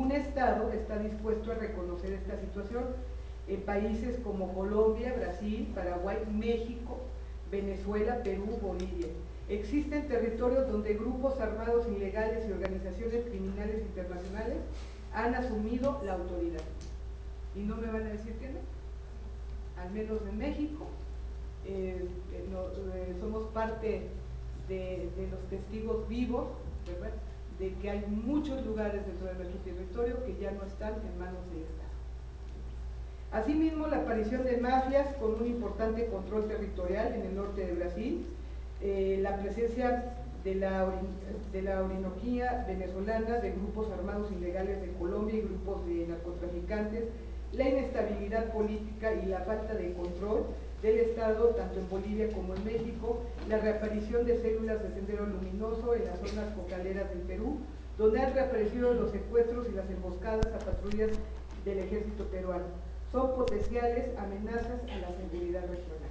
ningún estado está dispuesto a reconocer esta situación. En países como Colombia, Brasil, Paraguay, México, Venezuela, Perú, Bolivia. Existen territorios donde grupos armados ilegales y organizaciones criminales internacionales han asumido la autoridad. Y no me van a decir que no. Al menos en México somos parte de los testigos vivos, ¿verdad?, de que hay muchos lugares dentro de nuestro territorio que ya no están en manos del Estado. Asimismo, la aparición de mafias con un importante control territorial en el norte de Brasil, la presencia de la Orinoquía venezolana, de grupos armados ilegales de Colombia y grupos de narcotraficantes, la inestabilidad política y la falta de control del Estado, tanto en Bolivia como en México, la reaparición de células de Sendero Luminoso en las zonas cocaleras del Perú, donde han reaparecido los secuestros y las emboscadas a patrullas del ejército peruano. Son potenciales amenazas a la seguridad regional.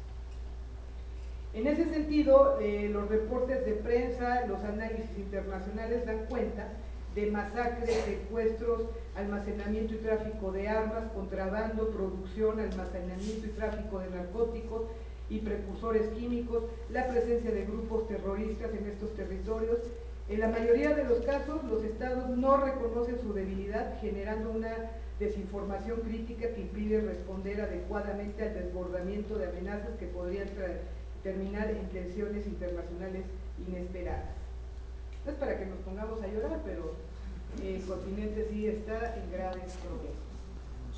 En ese sentido, los reportes de prensa, los análisis internacionales dan cuenta de masacres, secuestros, almacenamiento y tráfico de armas, contrabando, producción, almacenamiento y tráfico de narcóticos y precursores químicos, la presencia de grupos terroristas en estos territorios. En la mayoría de los casos, los estados no reconocen su debilidad, generando una desinformación crítica que impide responder adecuadamente al desbordamiento de amenazas que podrían terminar en tensiones internacionales inesperadas. No es para que nos pongamos a llorar, pero el continente sí está en graves problemas.